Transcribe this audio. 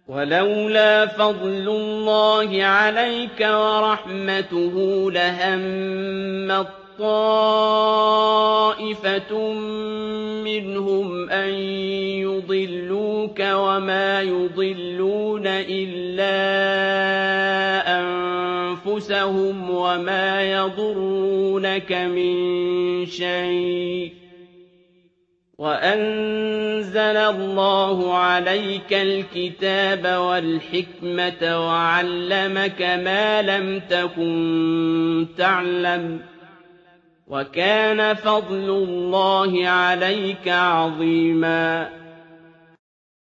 وَلَوْلَا فَضْلُ اللَّهِ عَلَيْكَ وَرَحْمَتُهُ لَهَمَّت طَّائِفَةٌ مِّنْهُمْ أَن يُضِلُّوكَ وَمَا يُضِلُّونَ إِلَّا أَنفُسَهُمْ وَمَا يَضُرُّونَكَ مِن شَيْءٍ ۚ وَأَنزَلَ اللَّهُ عَلَيْكَ الْكِتَابَ وَالْحِكْمَةَ وَعَلَّمَكَ مَا لَمْ تَكُن تَعْلَمُ ۚ وَكَانَ فَضْلُ اللَّهِ عَلَيْكَ عَظِيمًا